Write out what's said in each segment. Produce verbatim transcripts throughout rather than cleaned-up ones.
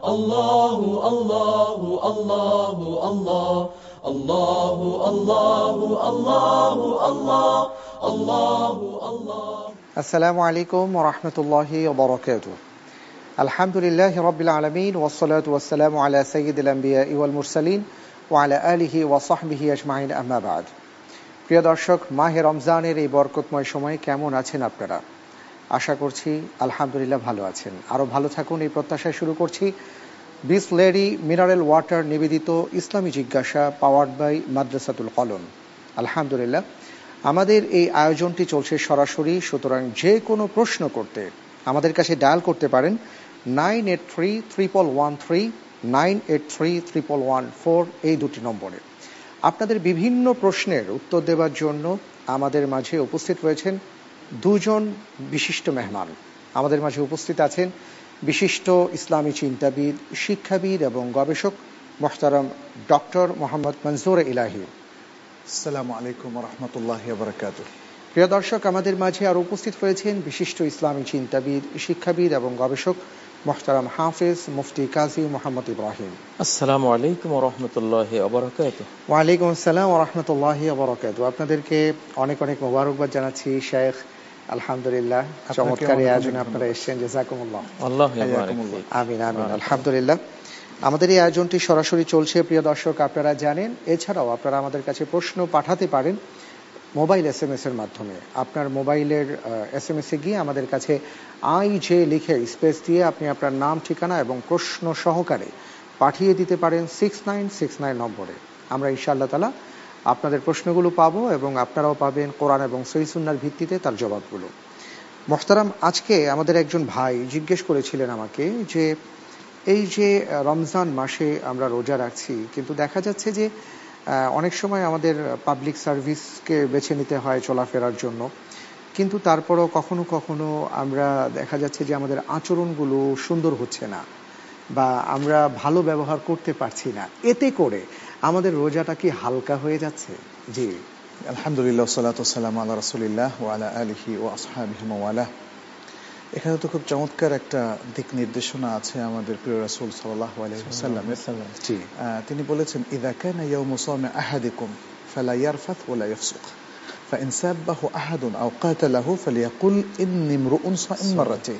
Allahu Allahu Allahu Allah Allahu Allahu Allahu Allah Allahu Allah. Assalamu alaikum wa rahmatullahi wa barakatuh. Alhamdulillahi rabbil alamin wassalatu wassalamu ala sayyidil anbiya'i wal mursalin wa ala alihi wa sahbihi ajma'in, amma ba'd. প্রিয় দর্শক, মাহে রমজানের এই বরকতময় সময়ে কেমন আছেন আপনারা? আশা করছি আলহামদুলিল্লাহ ভালো আছেন। আরও ভালো থাকুন এই প্রত্যাশায় শুরু করছি বিসলেরি মিনারেল ওয়াটার নিবেদিত ইসলামী জিজ্ঞাসা, পাওয়ার্ড বাই মাদ্রাসাতুল কলম। আলহামদুলিল্লাহ আমাদের এই আয়োজনটি চলছে সরাসরি, সুতরাং যে কোনো প্রশ্ন করতে আমাদের কাছে ডায়াল করতে পারেন nine eight three triple one three nine eight three triple one four এই দুটি নম্বরে। আপনাদের বিভিন্ন প্রশ্নের উত্তর দেওয়ার জন্য আমাদের মাঝে উপস্থিত রয়েছেন দুজন বিশিষ্ট মেহমান। আমাদের মাঝে উপস্থিত আছেন বিশিষ্ট ইসলামী চিন্তাবিদ, শিক্ষাবিদ এবং গবেষক মোহতারাম ডক্টর মোহাম্মদ মনজুর ইলাহি। আসসালামু আলাইকুম ওয়া রাহমাতুল্লাহি ওয়া বারাকাতুহু। প্রিয় দর্শক, আমাদের মাঝে আর উপস্থিত রয়েছেন বিশিষ্ট ইসলামী চিন্তাবিদ, শিক্ষাবিদ এবং গবেষক মোহতারাম হাফেজ মুফতি কাজী মোহাম্মদ ইব্রাহিম। আসসালামু আলাইকুম ওয়া রাহমাতুল্লাহি ওয়া বারাকাতুহু। ওয়া আলাইকুম আসসালাম ওয়া রাহমাতুল্লাহি ওয়া বারাকাতুহু। আপনাদেরকে অনেক অনেক মোবারকবাদ জানাচ্ছি শেখ। আলহামদুলিল্লাহ চমৎকার আয়োজনে আপনারা এসেছেন, জাযাকুমুল্লাহ। আল্লাহু ইয়াবারাক। আমিন আমিন। আলহামদুলিল্লাহ আমাদের এই আয়োজনটি সরাসরি চলছে প্রিয় দর্শক, আপনারা জানেন। এছাড়াও আপনারা আমাদের কাছে প্রশ্ন পাঠাতে পারেন মোবাইল এস এম এস এর মাধ্যমে। আপনার মোবাইলের এস এম এস এ গিয়ে আমাদের কাছে আই জে লিখে স্পেস দিয়ে আপনি আপনার নাম, ঠিকানা এবং প্রশ্ন সহকারে পাঠিয়ে দিতে পারেন সিক্স নাইন সিক্স নাইন নম্বরে। আমরা ইনশাআল্লাহ তাআলা আপনাদের প্রশ্নগুলো পাবো এবং আপনারাও পাবেন কোরআন এবং সহিহ সুন্নাহর ভিত্তিতে তার জবাবগুলো। মোহতারাম, আজকে আমাদের একজন ভাই জিজ্ঞেস করেছিলেন আমাকে যে এই যে রমজান মাসে আমরা রোজা রাখছি, কিন্তু দেখা যাচ্ছে যে অনেক সময় আমাদের পাবলিক সার্ভিসকে বেছে নিতে হয় চলাফেরার জন্য, কিন্তু তারপরও কখনো কখনো আমরা দেখা যাচ্ছে যে আমাদের আচরণগুলো সুন্দর হচ্ছে না বা আমরা ভালো ব্যবহার করতে পারছি না। এতে করে আমাদের রোজাটা কি হালকা হয়ে যাচ্ছে? জি আলহামদুলিল্লাহ, সালাতু ওয়াসসালামু আলা রাসূলিল্লাহ ওয়া আলা আলিহি ওয়া আসহাবিহি ওয়া ওয়ালা। এখানে তো খুব চমৎকার একটা দিক নির্দেশনা আছে আমাদের প্রিয় রাসূল সাল্লাল্লাহু আলাইহি ওয়াসাল্লামের। জি, তিনি বলেছেন, ইযা কানা ইয়াউমু সাওমি আহাদিকুম ফালা ইয়ারফাথ ওয়া লা ইয়াফসুক ফাইন সাব্বাহু আহাদুন আও কাতালাহু ফালিয়াকুল ইন্নী ইমরুউন সাইম মাররাতাইন।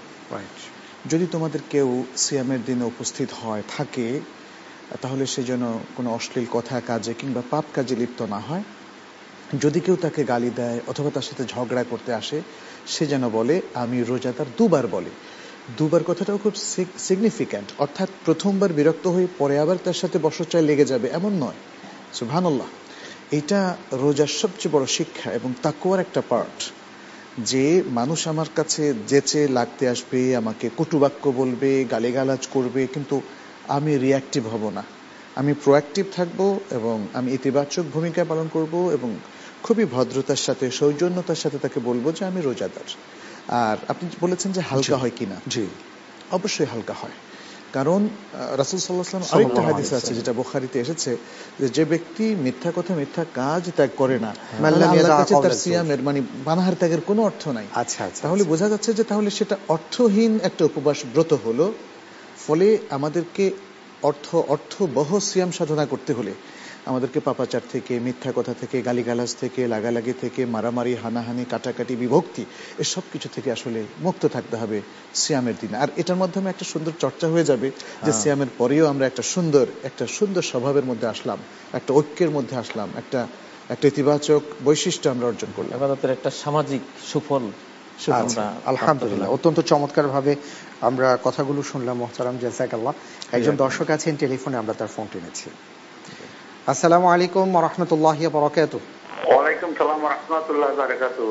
যদি তোমাদের কেউ সিয়ামের দিনে উপস্থিত হয় থাকে, তাহলে সে যেন কোনো অশ্লীল কথা, কাজে কিংবা পাপ কাজে লিপ্ত না হয়। যদি কেউ তাকে গালি দেয় অথবা তার সাথে ঝগড়া করতে আসে, সে যেন বলে আমি রোজাদার। দুবার বলে। দুবার কথাটাও খুব সিগনিফিক্যান্ট, অর্থাৎ প্রথমবার বিরক্ত হয়ে পরে আবার তার সাথে বসচায় লেগে যাবে এমন নয়। সুবহানাল্লাহ, এটা রোজার সবচেয়ে বড় শিক্ষা এবং তাকওয়ার একটা পার্ট, যে মানুষ আমার কাছে যেচে লাগতে আসবে, আমাকে কটুবাক্য বলবে, গালিগালাজ করবে, কিন্তু আমি রিয়াক্টিভ হব না, আমি প্রোঅ্যাক্টিভ থাকব এবং আমি ইতিবাচক ভূমিকা পালন করব এবং খুবই ভদ্রতার সাথে, সৌজন্যতার সাথে তাকে বলবো যে আমি রোজাদার। আর আপনি বলেছেন যে হালকা হয় কিনা, জি অবশ্যই হালকা হয়। কারণ রাসূল সাল্লাল্লাহু আলাইহি ওয়াসাল্লাম আরেকটা হাদিস আছে যেটা বুখারীতে এসেছে, যে যে ব্যক্তি মিথ্যা কথা, মিথ্যা কাজ ত্যাগ করে না, আল্লাহর কাছে তার সিয়ামের মানে পানাহার ত্যাগের কোনো অর্থ নাই। আচ্ছা আচ্ছা, তাহলে বোঝা যাচ্ছে যে তাহলে সেটা অর্থহীন একটা উপবাস ব্রত হলো। ফলে আমাদেরকে অর্থ অর্থবহ সিয়াম সাধনা করতে হলে আমাদেরকে পাপাচার থেকে, মিথ্যা কথা থেকে, গালিগালাজ থেকে, লাগালাগি থেকে, মারামারি, হানাহানি, কাটাকাটি, বিভক্তি, এসব কিছু থেকে আসলে মুক্ত থাকতে হবে সিয়ামের দিনে। আর এটার মাধ্যমে একটা সুন্দর চর্চা হয়ে যাবে যে সিয়ামের পরেও আমরা একটা সুন্দর একটা সুন্দর স্বভাবের মধ্যে আসলাম, একটা ঐক্যের মধ্যে আসলাম, একটা একটা ইতিবাচক বৈশিষ্ট্য আমরা অর্জন করলাম। আমাদের একটা সামাজিক সুফল। আলহামদুলিল্লাহ, অত্যন্ত চমৎকার ভাবে আমরা কথাগুলো শুনলাম মোহতারাম, জাযাকাল্লাহ। একজন দর্শক আছেন টেলিফোনে, আমরা তার ফোন টেনেছি। আসসালামু আলাইকুম ওয়া রাহমাতুল্লাহি ওয়া বারাকাতুহু। ওয়া আলাইকুম সালাম ওয়া রাহমাতুল্লাহি ওয়া বারাকাতুহু।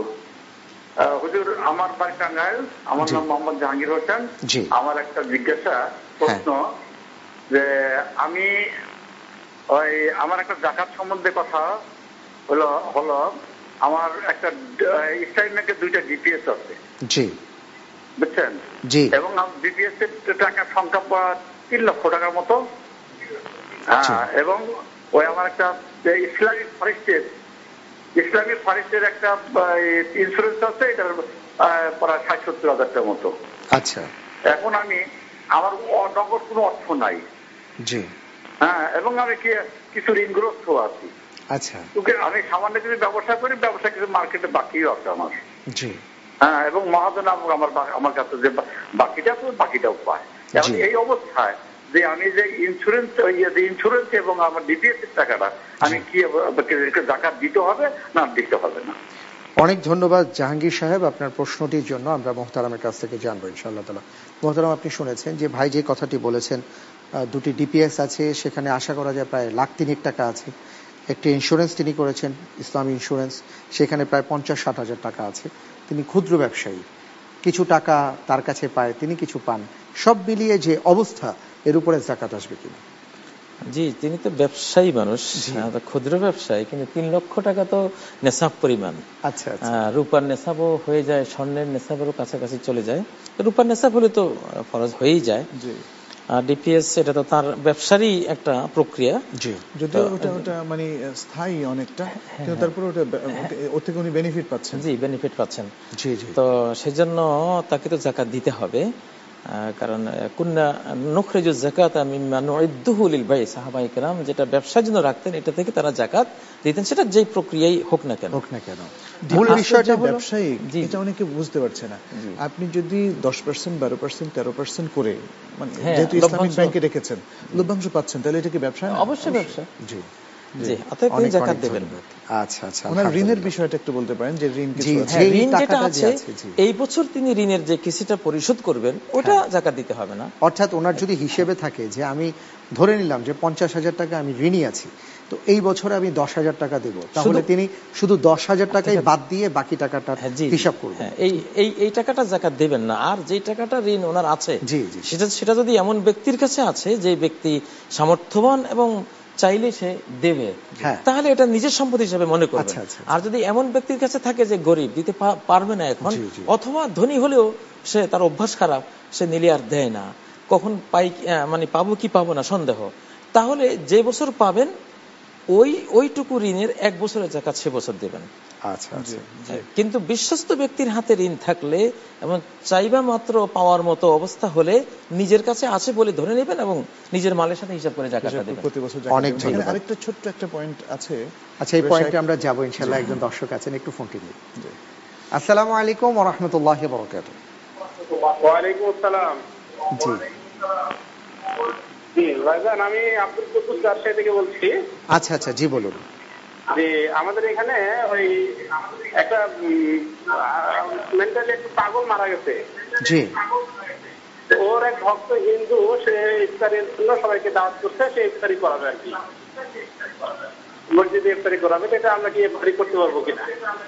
হুজুর, আমার বাড়ি টাঙ্গাইল, আমার নাম মোহাম্মদ জাহাঙ্গীর হোসেন। জি, আমার একটা জিজ্ঞাসা প্রশ্ন, যে আমি ওই আমার একটা যাকাত সম্বন্ধে কথা হলো হলো আমার একটা স্টাইল ব্যাংকের দুইটা ডিপিএস আছে। জি, বুঝছেন? জি। এবং ডিপিএস এর টাকার সংখ্যা তিন লক্ষ টাকার মতো। হ্যাঁ, এবং ওই আমার একটা ইসলামিক ফরেস্টের ইসলামিক ফরেস্টের একটা ইন্স্যুরেন্স আছে, এটার প্রায় ষাট সত্তর হাজার টাকার মতো। আচ্ছা, এখন আমি আমার নগদ কোনো অর্থ নাই। জি। হ্যাঁ, এবং আমি কিছু ঋণগ্রস্ত আছি। আচ্ছা। আমি সামান্য কিছু ব্যবসা করি, ব্যবসা কিছু মার্কেটে বাকিও আছে আমার। জি। হ্যাঁ, এবং মহাজন আমার আমার কাছে যে বাকিটা তো বাকিটাও পায়। এই অবস্থায় যে আমি যে ইন্স্যুরেন্স ইন্স্যুরেন্স এবং আমার ডিপিএস এর টাকাটা আমি কি জাকাত দিতে হবে না দিতে হবে না? অনেক ধন্যবাদ জাহাঙ্গীর সাহেব আপনার প্রশ্নটির জন্য। আমরা মোহতারামের কাছ থেকে জানবো ইনশাআল্লাহ তাআলা। মোহতারাম, আপনি শুনেছেন যে ভাই যে কথাটি বলেছেন, দুটি ডিপিএস আছে, সেখানে আশা করা যায় প্রায় লাখ তিনেক টাকা আছে। একটি ইন্স্যুরেন্স তিনি করেছেন, ইসলামী ইন্স্যুরেন্স, সেখানে প্রায় পঞ্চাশ ষাট হাজার টাকা আছে। তিনি ক্ষুদ্র ব্যবসায়ী, কিছু টাকা তার কাছে পায়, তিনি কিছু পান। সব মিলিয়ে যে অবস্থা, এর উপরে যাকাত আসবে কিনা? জি, তিনি তো ব্যবসায়ী মানুষ, ক্ষুদ্র ব্যবসায়ী, কিন্তু তিন লক্ষ টাকা তো নেশাব পরিমাণ। আচ্ছা। রূপার নেশাবও হয়ে যায়, স্বর্ণের নেশাবেরও কাছাকাছি চলে যায়। রূপার নেশাব হলে তো ফরজ হয়েই যায়। আর ডিপিএস এটা তো তার ব্যবসারই একটা প্রক্রিয়া। জি, যদিও ওটা ওটা মানে স্থায়ী অনেকটা, কিন্তু তারপরে ওটা ওর থেকে উনি বেনিফিট পাচ্ছেন। জি, বেনিফিট পাচ্ছেন। জি জি। তো সেজন্য তাকে তো যাকাত দিতে হবে, কারণ কুন্না নুখরিজুজ যাকাতা মিম্মা নুইদ্দুহু লিল বাই, সাহাবায়ে কেরাম যেটা ব্যবসার জন্য রাখতেন এটা থেকে তারা যাকাত দিতেন, সেটা যেই প্রক্রিয়াই হোক না কেন হোক না কেন। মূল বিষয়টা ব্যবসায়ী, এটা অনেকে বুঝতে পারছে না। আপনি যদি দশ পার্সেন্ট বারো পার্সেন্ট তেরো পার্সেন্ট করে, মানে যেহেতু ইসলামিক ব্যাংকে রেখেছেন, লভ্যাংশ পাচ্ছেন, তাহলে এটা কি ব্যবসা? অবশ্যই ব্যবসা। জি জি, অতএব তিনি যাকাত দেবেন। আচ্ছা আচ্ছা। ওনার ঋণের বিষয়টা একটু বলতে পারেন, যে ঋণ কিছু আছে, ঋণ যেটা আছে এই বছর তিনি ঋণের যে কিস্তিটা পরিশোধ করবেন, ওটা যাকাত দিতে হবে না। অর্থাৎ ওনার যদি হিসেবে থাকে যে আমি ধরে নিলাম যে পঞ্চাশ হাজার টাকা আমি ঋণী আছি, তো এই বছরে আমি দশ হাজার টাকা দেবো, তাহলে তিনি শুধু দশ হাজার টাকাই বাদ দিয়ে বাকি টাকাটা হিসাব করবেন। এই এই এই টাকাটা যাকাত দেবেন না। আর যে টাকাটা ঋণ ওনার আছে, সেটা সেটা যদি এমন ব্যক্তির কাছে আছে যে ব্যক্তি সামর্থ্যবান এবং চাইলে সে দেবে, তাহলে এটা নিজের সম্পত্তি হিসেবে মনে করবে। আর যদি এমন ব্যক্তির কাছে থাকে যে গরিব, দিতে পারবে না এখন, অথবা ধনী হলেও সে তার অভ্যাস খারাপ, সে নিলে আর দেয় না, কখন পাই মানে পাবো কি পাবো না সন্দেহ, তাহলে যে বছর পাবেন ওই ওইটুকু ঋণের এক বছরের যাকাত সে বছর দেবেন। আচ্ছা আচ্ছা। কিন্তু বিশ্বস্ত ব্যক্তির হাতে ঋণ থাকলে এবং চাইবা মাত্র পাওয়ার মতো অবস্থা হলে নিজের কাছে আছে বলে ধরে নেবেন এবং নিজের মালের সাথে হিসাব করে যাকাতটা দেবেন। অনেক ধন্যবাদ। আরেকটা ছোট্ট একটা পয়েন্ট আছে। আচ্ছা, এই পয়েন্টে আমরা যাব ইনশাআল্লাহ। একজন দর্শক আছেন, একটু ফোনটি নিন। আসসালামু আলাইকুম ওয়া রাহমাতুল্লাহি ওয়া বারাকাতুহু। ওয়া আলাইকুম আসসালাম। জি জি ভাইজান, আমি আব্দুল কুদ্দুস রাজশাহী থেকে বলছি। আচ্ছা আচ্ছা, জি বলুন। যে আমাদের এখানে ওই একটা মেন্টালি একটু পাগল মারা গেছে। জি। ওর এক ভক্ত হিন্দু, সে ইফতারের জন্য সবাইকে দাওয়াত করছে, সে ইফতারি করাবে আর কি, মসজিদে ইফতারি করাবে। এটা আমরা কি ইফতারি করতে পারবো কিনা?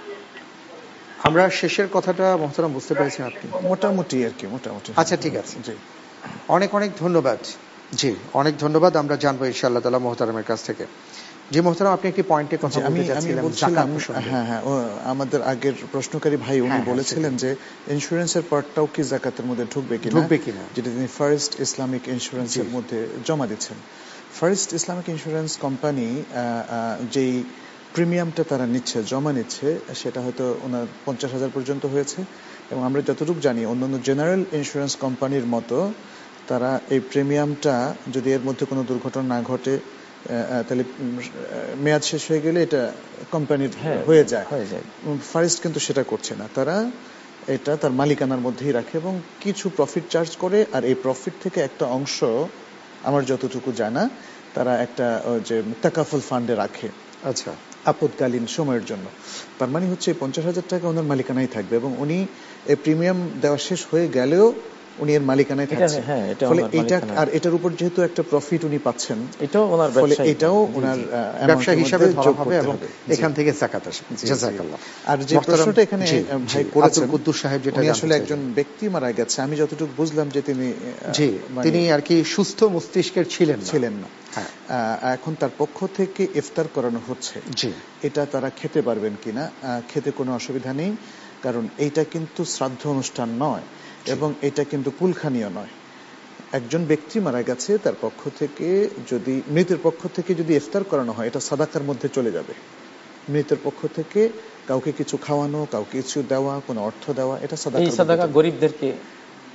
আমরা শেষের কথাটা মোহতারাম বুঝতে পেরেছেন আপনি? মোটামুটি আর কি, মোটামুটি। আচ্ছা, ঠিক আছে। জি, অনেক অনেক ধন্যবাদ। জি, অনেক ধন্যবাদ। আমরা জানবো ইনশাআল্লাহ তাআলা মোহতারামের কাছ থেকে। জি মোহতারাম, আপনি একটি পয়েন্টে কথা বলতে যাচ্ছিলেন। হ্যাঁ হ্যাঁ, আমাদের আগের প্রশ্নকারী ভাই উনি বলেছিলেন যে ইন্স্যুরেন্সের পার্টটাও কি যাকাতের মধ্যে ঢুকবে কিনা, ঢুকবে কিনা, যেটা তিনি ফার্স্ট ইসলামিক ইন্স্যুরেন্সের মধ্যে জমা দিচ্ছেন। ফার্স্ট ইসলামিক ইন্স্যুরেন্স কোম্পানি যেই প্রিমিয়ামটা তারা নিচ্ছে, জমা নিচ্ছে, সেটা হয়তো ওনার পঞ্চাশ হাজার পর্যন্ত হয়েছে। এবং আমরা যতটুকু জানি অন্যান্য জেনারেল ইন্স্যুরেন্স কোম্পানির মতো তারা এই প্রিমিয়ামটা যদি এর মধ্যে কোনো দুর্ঘটনা না ঘটে, তাহলে মেয়াদ শেষ হয়ে গেলে এটা কোম্পানির হয়ে যায়। ফার্স্ট কিন্তু সেটা করছে না, তারা এটা তার মালিকানার মধ্যেই রাখে এবং কিছু প্রফিট চার্জ করে। আর এই প্রফিট থেকে একটা অংশ, আমার যতটুকু জানা, তারা একটা যে তাকাফুল ফান্ডে রাখে, আচ্ছা, আপদকালীন সময়ের জন্য। তার মানে হচ্ছে পঞ্চাশ হাজার টাকা ওনার মালিকানায় থাকবে এবং উনি এই প্রিমিয়াম দেওয়া শেষ হয়ে গেলেও উনি এর মালিকানায় থাকছে। ফলে এটা, আর এটার উপর যেহেতু একটা প্রফিট উনি পাচ্ছেন, এটাও ওনার ফলে এটাও ওনার ব্যবসা হিসাবে ধরা হবে এবং এখান থেকে যাকাত আসবে। জাযাকাল্লাহ। আর যে প্রশ্নটা এখানে ভাই করেছেন, কুদ্দুস সাহেব, যেটা উনি আসলে একজন ব্যক্তি মারা গেছে, আমি যতটুকু বুঝলাম যে তিনি জি তিনি আর কি সুস্থ মস্তিষ্কের ছিলেন ছিলেন না। এখন তার পক্ষ থেকে ইফতার করানো হচ্ছে, জি, এটা তারা খেতে পারবেন কিনা? খেতে কোনো অসুবিধা নেই, কারণ এইটা কিন্তু শ্রাদ্ধ অনুষ্ঠান নয় এবং এটা কিন্তু কুলখানীয় নয়। একজন ব্যক্তি মারা গেছে, তার পক্ষ থেকে যদি, মৃতের পক্ষ থেকে যদি ইফতার করানো হয়, এটা সাদাকার মধ্যে চলে যাবে। মৃতের পক্ষ থেকে কাউকে কিছু খাওয়ানো, কাউকে কিছু দেওয়া, কোনো অর্থ দেওয়া, এটা সাদাকা। এই সাদাকা গরিবদেরকে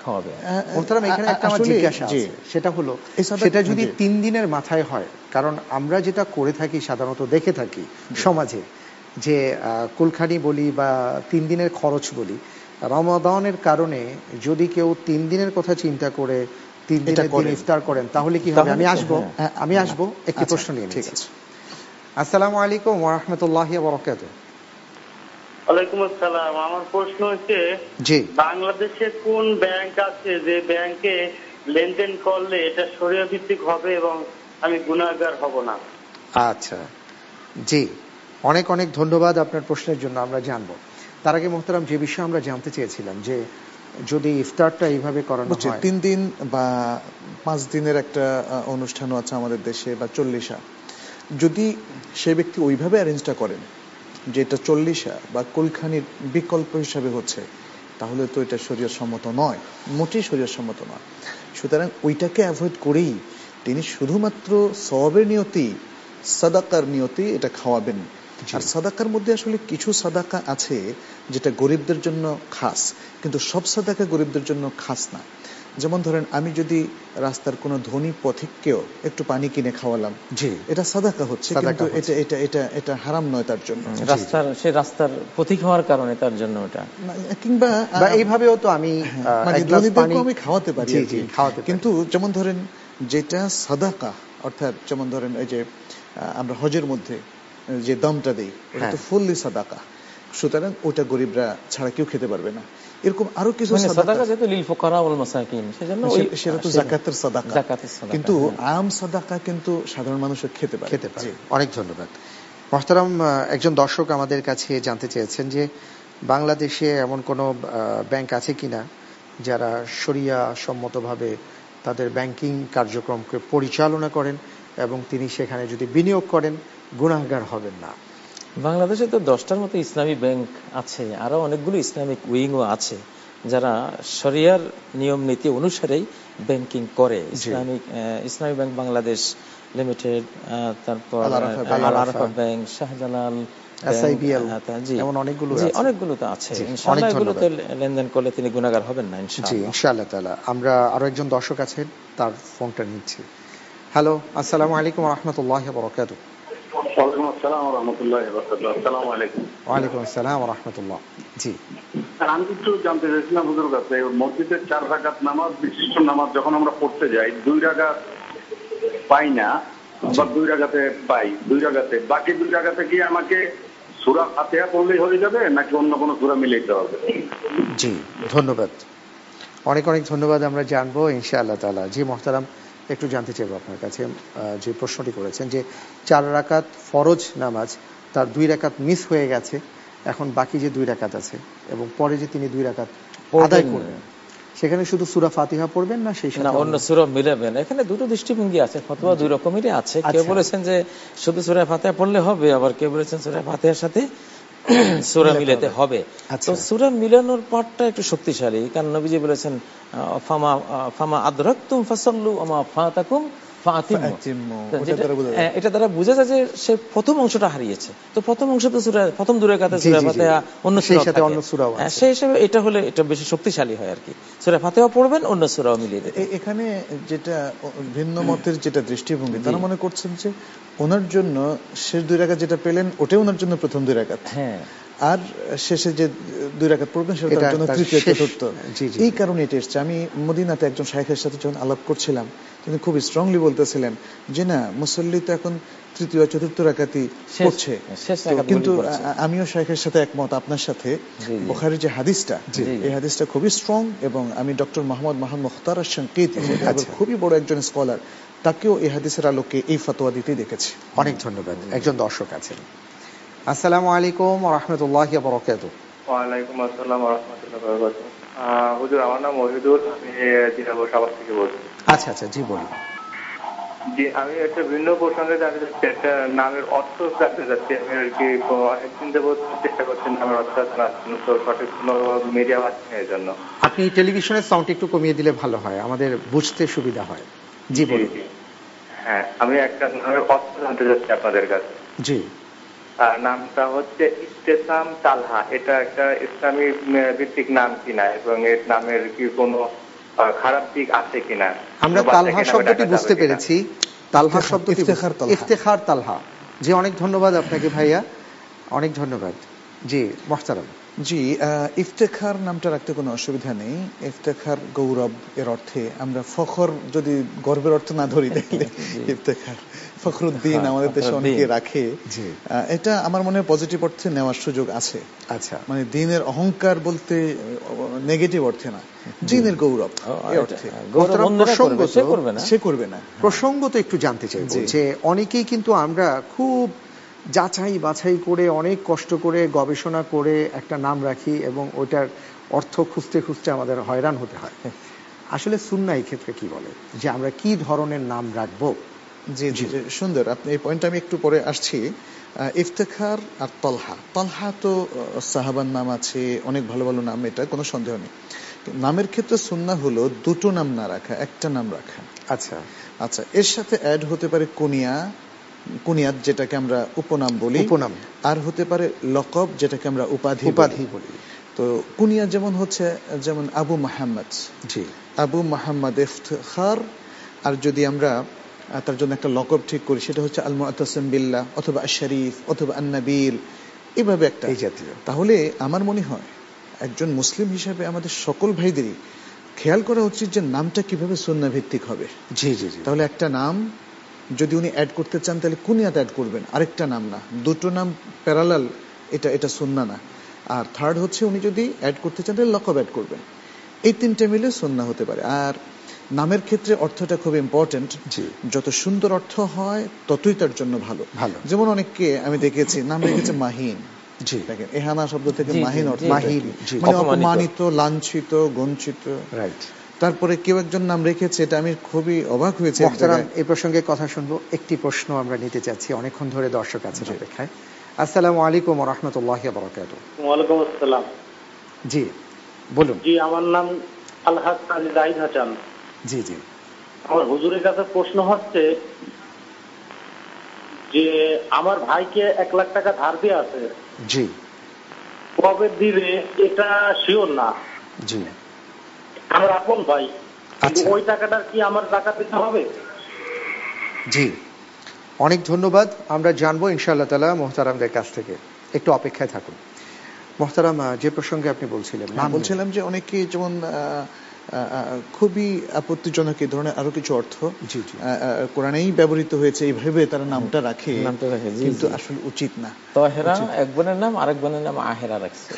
খাওয়াবে। মোহতারাম এখানে একটা আমার জিজ্ঞাসা আছে, সেটা হলো সেটা যদি তিন দিনের মাথায় হয়, কারণ আমরা যেটা করে থাকি সাধারণত দেখে থাকি সমাজে যে কুলখানি বলি বা তিন দিনের খরচ বলি, রমাদানের কারণে যদি কেউ তিন দিনের কথা চিন্তা করে তিন দিনের দিন ইফতার করেন তাহলে কি হবে? আমি আসবো আমি আসবো একটি প্রশ্ন নিয়ে। ঠিক আছে, আসসালামু আলাইকুম ওয়া রাহমাতুল্লাহি ওয়া বারাকাতুহু। ওয়ালাইকুম আসসালাম। আমার প্রশ্ন হচ্ছে, জি, বাংলাদেশে কোন ব্যাংক আছে যে ব্যাংকে লেনদেন করলে এটা শরিয়া ভিত্তিক হবে এবং আমি গুনাহগার হব না? আচ্ছা, জি, অনেক অনেক ধন্যবাদ আপনার প্রশ্নের জন্য, আমরা জানবো। তার আগে মোহতারাম যে বিষয়ে আমরা জানতে চেয়েছিলাম যে যদি ইফতারটা এইভাবে করানো হয়, তিন দিন বা পাঁচ দিনের একটা অনুষ্ঠানও আছে আমাদের দেশে বা চল্লিশা, যদি সে ব্যক্তি ওইভাবে অ্যারেঞ্জটা করেন যে এটা চল্লিশা বা কুলখানির বিকল্প হিসাবে হচ্ছে, তাহলে তো এটা শরীয়ত সম্মত নয়, মোটেই শরীয়ত সম্মত নয়। সুতরাং ওইটাকে অ্যাভয়েড করেই তিনি শুধুমাত্র সওয়াবের নিয়তি, সাদাকার নিয়তি এটা খাওয়াবেন। আর সাদাকার মধ্যে আসলে কিছু সাদাকা আছে যেটা গরিবদের জন্য খাস, কিন্তু সব সাদাকা গরিবদের জন্য খাস না। যেমন ধরেন, আমি যদি রাস্তার কোনো ধনী পথিককেও একটু পানি কিনে খাওয়ালাম, জি, এটা সাদাকা হচ্ছে, কিন্তু এটা এটা এটা এটা হারাম নয় তার জন্য। রাস্তার সে রাস্তার পথিক হওয়ার কারণে তার জন্য এটা, কিংবা এইভাবেও তো আমি আমি খাওয়াতে পারি, কিন্তু যেমন ধরেন যেটা সাদাকা, অর্থাৎ যেমন ধরেন এই যে আমরা হজের মধ্যে যে দামটা দেই ওটা তো ফুললি সাদাকা, সুতরাং ওটা গরিবরা ছাড়া কেউ খেতে পারবে না। এরকম আরো কিছু সাদাকা যেহেতু লিল ফুকারা ওয়াল মাসাকিন, সেজন্য সেটা তো যাকাতের সাদাকা, কিন্তু আম সাদাকা কিন্তু সাধারণ মানুষ খেতে পারে। খেতে পারে। অনেক ধন্যবাদ মুহতারাম। একজন দর্শক আমাদের কাছে জানতে চেয়েছেন যে বাংলাদেশে এমন কোনো ব্যাংক আছে কিনা যারা শরিয়া সম্মতভাবে তাদের ব্যাংকিং কার্যক্রমকে পরিচালনা করেন এবং তিনি সেখানে যদি বিনিয়োগ করেন গুনাহগার হবেন না। বাংলাদেশে তো দশটার মতো ইসলামী ব্যাংক আছে, আরো অনেকগুলো ইসলামিক উইংও আছে যারা শরিয়ার নিয়ম নীতি অনুসারেই ব্যাংকিং করে। ইসলামিক ইসলামী ব্যাংক বাংলাদেশ লিমিটেড, তারপর আল আরাফা ব্যাংক, শাহজালাল, অনেকগুলো তো আছে। ইনশাআল্লাহ এগুলোতে লেনদেন করলে তিনি গুনাহগার হবেন না ইনশাআল্লাহ। ইনশাআল্লাহ তাআলা। আমরা আরো একজন দর্শক আছেন, তার ফোনটা নিচ্ছি। হ্যালো, আসসালামু আলাইকুম ওয়া রাহমাতুল্লাহি ওয়া বারাকাতুহু। ওয়ালাইকুম আসসালাম ওয়া রাহমাতুল্লাহি ওয়া বারাকাতুহু। আসসালামু আলাইকুম। ওয়া আলাইকুম আসসালাম ওয়া রাহমাতুল্লাহ। জি, আমি একটু জানতে চাইছিলাম হুজুর কাছে, মসজিদের চার রাকাত নামাজ, বিশিষ্ট নামাজ যখন আমরা পড়তে যাই, দুই রাকাত পাই না বা দুই রাকাতে পাই, দুই রাকাতে বাকি দুই রাকাতে কি আমাকে সূরা ফাতিহা পড়লেই হয়ে যাবে নাকি অন্য কোনো সূরা মিলাইতে হবে? জি, ধন্যবাদ, অনেক অনেক ধন্যবাদ। আমরা জানবো ইনশাআল্লাহ তাআলা। জি মুহতারাম, একটু জানতে চাইবো আপনার কাছে যে প্রশ্নটি করেছেন যে চার রাকাত ফরজ নামাজ, তার দুই রাকাত মিস হয়ে গেছে, এখন বাকি যে দুই রাকাত আছে এবং পরে যে তিনি দুই রাকাত আদায় করবেন, সেখানে শুধু সূরা ফাতিহা পড়বেন না সেই সাথে অন্য সূরা মিলাবেন? এখানে দুটো দৃষ্টিভঙ্গি আছে, ফতোয়া দুই রকমেরই আছে। কেউ বলেছেন যে শুধু সূরা ফাতিহা পড়লে হবে, আবার কেউ বলেছেন সূরা ফাতিহার সাথে সূরা মিলাতে হবে। তো সূরা মিলানোর পার্টটা একটু শক্তিশালী, কারণ নবীজি বলেছেন ফামা ফামা আদরাকতুম ফাসাল্লু ওয়া মা ফাতাকুম ফাতিমু। এটা দ্বারা বোঝা যায় যে সে প্রথম অংশটা হারিয়েছে। তো প্রথম অংশ তো সূরা, প্রথম দুই রাকাতে সূরা ফাতিহা, অন্য সূরা, সেই হিসেবে এটা হলে এটা বেশি শক্তিশালী হয় আর কি। সূরা ফাতিহা পড়বেন, অন্য সূরাও মিলিয়ে দেবেন। এখানে যেটা ভিন্ন মতের যেটা দৃষ্টিভঙ্গি, তারা মনে করছেন যে ওনার জন্য শেষ দুই রাকাত যেটা পেলেন ওটাই ওনার জন্য প্রথম দুই রাকাত, হ্যাঁ, আর শেষে যে দুই রাকাত পড়বেন সেটা তার জন্য তৃতীয় চতুর্থ। এই কারণে এটা এসছে। আমি মদিনাতে একজন শাইখের সাথে যখন আলাপ করছিলাম, তিনি খুব স্ট্রংলি বলতেছিলেন যে না, মুসল্লি তো এখন তৃতীয় চতুর্থ রাকাতই পড়ছে, কিন্তু আমিও শাইখের সাথে একমত আপনার সাথে। বুখারীর যে হাদিসটা, এই হাদিসটা খুবই স্ট্রং, এবং আমি ডক্টর মোহাম্মদ মাহমুদ মুখতার আশ-শানকিতি, খুবই বড় একজন স্কলার, তাকেও এই হাদিসের আলোকে এই ফতোয়া দিতেই দেখেছি। অনেক ধন্যবাদ। একজন দর্শক আছেন। আসসালামু আলাইকুম ওয়া রাহমাতুল্লাহি ওয়া বারাকাতুহু। ওয়া আলাইকুম আসসালাম ওয়া রাহমাতুল্লাহি ওয়া বারাকাতুহু। হুজুর, আমার নাম ওহিদুল, আমি দিনাজপুর সাভার থেকে বলছি। আচ্ছা আচ্ছা, জি বলুন। জি, আমি একটা ভিন্ন প্রসঙ্গে জানতে চাচ্ছি, একটা নামের অর্থ জানতে চাচ্ছি। আমি আর কি অনেকদিন যাবত চেষ্টা করছি নামের অর্থ জানার জন্য, তো সঠিক কোনো মিডিয়া মাধ্যমের এর জন্য। আপনি টেলিভিশনের সাউন্ড একটু কমিয়ে দিলে ভালো হয়, আমাদের বুঝতে সুবিধা হয়। জি বলুন। হ্যাঁ, আমি একটা নামের অর্থ জানতে চাচ্ছি আপনাদের কাছে। জি। নামটা হচ্ছে ইস্তেসাম তালহা, এটা একটা ইসলামী ভিত্তিক নাম কিনা, এবং এর নামের কি কোনো খারাপ দিক আছে কিনা। আমরা তালহা শব্দটি বুঝতে পেরেছি, তালহা শব্দটি ইফতেখার তালহা। জি অনেক ধন্যবাদ আপনাকে ভাইয়া, অনেক ধন্যবাদ। জি মোহতারাম। জি ইফতেখার নামটা রাখতে কোনো অসুবিধা নেই। ইফতেখার গৌরব এর অর্থে আমরা ফখর যদি গর্বের অর্থ না ধরি তাহলে ইফতেখার ফখরুদ্দিন আমাদের দেশে অনেকে রাখে, এটা আমার মনে হয় পজিটিভ অর্থে নেওয়ার সুযোগ আছে। আচ্ছা মানে দিনের অহংকার বলতে নেগেটিভ অর্থে না, দিনের গৌরব এই অর্থে। সে করবে না। প্রসঙ্গত একটু জানতে চাই যে অনেকেই কিন্তু আমরা খুব যাচাই বাছাই করে অনেক কষ্ট করে গবেষণা করে একটা নাম রাখি এবং ওটার অর্থ খুঁজতে খুঁজতে আমাদের হয়রান হতে হয়। আসলে সুন্নাহ এই ক্ষেত্রে কি বলে যে আমরা কি ধরনের নাম রাখবো? জি জি সুন্দর, আপনি এই পয়েন্টটা আমি একটু পরে আসছি। ইফতেখার আর তালহা, তালহা তো সাহাবার নাম আছে, অনেক ভালো ভালো নাম, এটা কোনো সন্দেহ নেই। নামের ক্ষেত্রে সুন্নাহ হলো দুটো নাম না রাখা, একটা নাম রাখা। আচ্ছা আচ্ছা এর সাথে অ্যাড হতে পারে কুনিয়া, কুনিয়াত যেটাকে আমরা উপনাম বলি, উপনাম, আর হতে পারে লকব যেটাকে আমরা উপাধি উপাধি বলি। তো কুনিয়া যেমন হচ্ছে যেমন আবু মুহাম্মদ, জি আবু মুহাম্মদ ইফতেখার। আর যদি আমরা তার জন্য একটা লকব ঠিক করি সেটা হচ্ছে আল মুআতাসিম বিল্লাহ অথবা আশ শরীফ অথবা আন নবীল, এইভাবে একটা এই জাতীয়। তাহলে আমার মনে হয় একজন মুসলিম হিসেবে আমাদের সকল ভাইদেরই খেয়াল করা উচিত যে নামটা কিভাবে সুন্নাহ ভিত্তিক হবে। জি জি জি তাহলে একটা নাম যদি উনি অ্যাড করতে চান তাহলে কুনিয়াত অ্যাড করবেন, আরেকটা নাম না, দুটো নাম প্যারালাল, এটা এটা সুন্নাহ না। আর থার্ড হচ্ছে উনি যদি অ্যাড করতে চান তাহলে লকব অ্যাড করবেন। এই তিনটে মিলে সুন্নাহ হতে পারে। আর নামের ক্ষেত্রে অর্থটা খুব ইম্পর্টেন্ট, যত সুন্দর অর্থ হয় ততই তার জন্য ভালো। ভালো যেমন অনেককে আমি দেখেছি নাম রেখেছে মাহিন, জি দেখেন এহানা শব্দ থেকে মাহিন অর্থ মাহিন মানে অপমানিত, লাঞ্ছিত, গঞ্চিত, রাইট। তারপরে কেউ একজন নাম রেখেছে, এটা আমি খুবই অবাক হয়েছি। এই প্রসঙ্গে কথা শুনবো, একটি প্রশ্ন আমরা নিতে চাচ্ছি, অনেকক্ষণ ধরে দর্শক আছে অপেক্ষায়। আসসালামু আলাইকুম ওয়া রাহমাতুল্লাহি ওয়া বারাকাতুহু। ওয়া আলাইকুম আসসালাম। জি বলুন। জি আমার নাম আলহাজ কাজী জাহিদ হাসান। জি জি আমার হুজুরের কাছে প্রশ্ন হচ্ছে যে আমার ভাইকে এক লাখ টাকা ধার দিয়ে আছে, জি কবে দিবে এটা শিওর না, জি আমার আপন ভাই, ওই টাকাটা কি আমার যাকাত দিতে হবে? জি অনেক ধন্যবাদ, আমরা জানবো ইনশাআল্লাহ তাআলা মুহতারামদের কাছ থেকে, একটু অপেক্ষায় থাকুন। মুহতারাম যে প্রসঙ্গে আপনি বলছিলেন, না বলছিলাম যে অনেকে যেমন খুবই আপত্তিজনক এই ধরনের আরো কিছু অর্থ কোরআনেই ব্যবহৃত হয়েছে, এইভাবে তারা নামটা রাখে, কিন্তু আসলে উচিত না। তাহেরা এক বোনের নাম, আরেক বোনের নাম আহেরা রাখছে,